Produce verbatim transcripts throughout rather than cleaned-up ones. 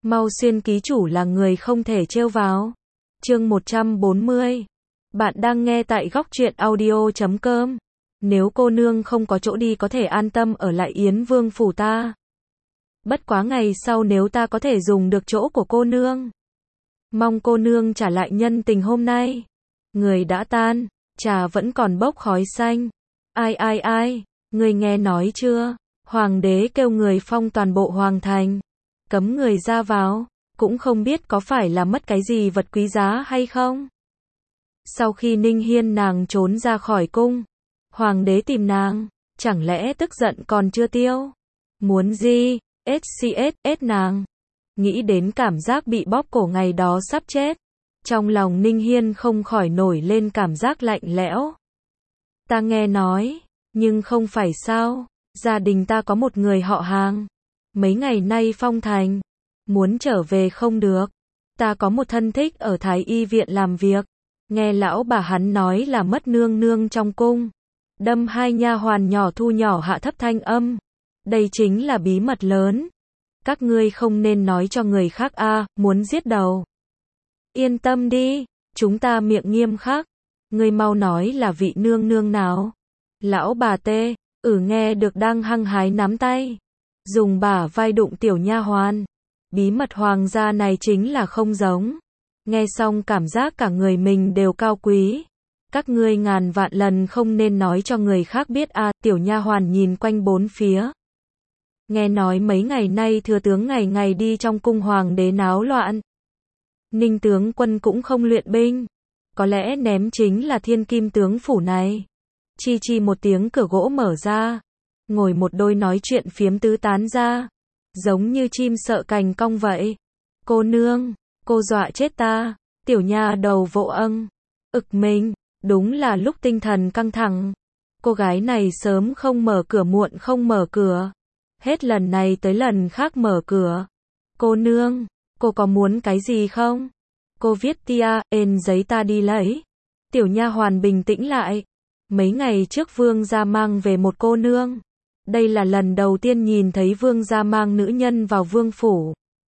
Mau xuyên ký chủ là người không thể trêu vào. Chương một trăm bốn mươi. Bạn đang nghe tại góc truyện audio chấm com. Nếu cô nương không có chỗ đi có thể an tâm ở lại Yến Vương phủ ta. Bất quá ngày sau nếu ta có thể dùng được chỗ của cô nương, mong cô nương trả lại nhân tình hôm nay. Người đã tan, trà vẫn còn bốc khói xanh. Ai ai ai, người nghe nói chưa? Hoàng đế kêu người phong toàn bộ hoàng thành, cấm người ra vào, cũng không biết có phải là mất cái gì vật quý giá hay không. Sau khi Ninh Hiên nàng trốn ra khỏi cung, hoàng đế tìm nàng, chẳng lẽ tức giận còn chưa tiêu? Muốn gì? ét xê ét ét nàng. Nghĩ đến cảm giác bị bóp cổ ngày đó sắp chết, trong lòng Ninh Hiên không khỏi nổi lên cảm giác lạnh lẽo. Ta nghe nói, nhưng không phải sao, gia đình ta có một người họ hàng, mấy ngày nay phong thành, muốn trở về không được. Ta có một thân thích ở Thái Y viện làm việc, nghe lão bà hắn nói là mất nương nương trong cung, đâm hai nha hoàn nhỏ thu nhỏ hạ thấp thanh âm. Đây chính là bí mật lớn, các ngươi không nên nói cho người khác a, à, muốn giết đầu. Yên tâm đi, chúng ta miệng nghiêm khắc. Ngươi mau nói là vị nương nương nào? Lão bà tê, ừ nghe được đang hăng hái nắm tay, dùng bả vai đụng tiểu nha hoàn. Bí mật hoàng gia này chính là không giống. Nghe xong cảm giác cả người mình đều cao quý. Các ngươi ngàn vạn lần không nên nói cho người khác biết a, à, tiểu nha hoàn nhìn quanh bốn phía. Nghe nói mấy ngày nay thừa tướng ngày ngày đi trong cung hoàng đế náo loạn. Ninh tướng quân cũng không luyện binh, có lẽ ném chính là thiên kim tướng phủ này. Chi chi một tiếng cửa gỗ mở ra, ngồi một đôi nói chuyện phiếm tứ tán ra, giống như chim sợ cành cong vậy. Cô nương, cô dọa chết ta. Tiểu nha đầu vỗ âng, ực mình, đúng là lúc tinh thần căng thẳng. Cô gái này sớm không mở cửa muộn không mở cửa, hết lần này tới lần khác mở cửa. Cô nương, cô có muốn cái gì không? Cô viết tia, ên giấy ta đi lấy. Tiểu nha hoàn bình tĩnh lại. Mấy ngày trước vương gia mang về một cô nương. Đây là lần đầu tiên nhìn thấy vương gia mang nữ nhân vào vương phủ.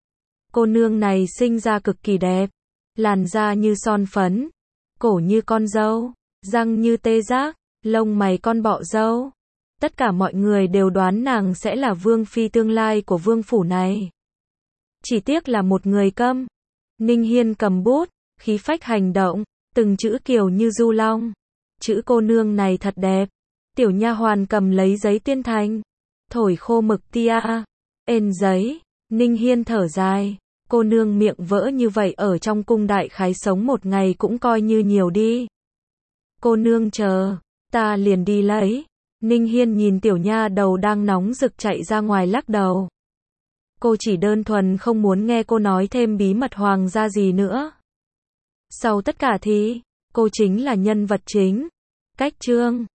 Cô nương này sinh ra cực kỳ đẹp, làn da như son phấn, cổ như con dâu, răng như tê giác, lông mày con bọ dâu. Tất cả mọi người đều đoán nàng sẽ là vương phi tương lai của vương phủ này. Chỉ tiếc là một người câm. Ninh Hiên cầm bút, khí phách hành động, từng chữ kiều như du long. Chữ cô nương này thật đẹp. Tiểu nha hoàn cầm lấy giấy tuyên thành, thổi khô mực tia, ên giấy. Ninh Hiên thở dài, cô nương miệng vỡ như vậy ở trong cung đại khái sống một ngày cũng coi như nhiều đi. Cô nương chờ, ta liền đi lấy. Ninh Hiên nhìn tiểu nha đầu đang nóng rực chạy ra ngoài lắc đầu. Cô chỉ đơn thuần không muốn nghe cô nói thêm bí mật hoàng gia gì nữa. Sau tất cả thì, cô chính là nhân vật chính. Cách chương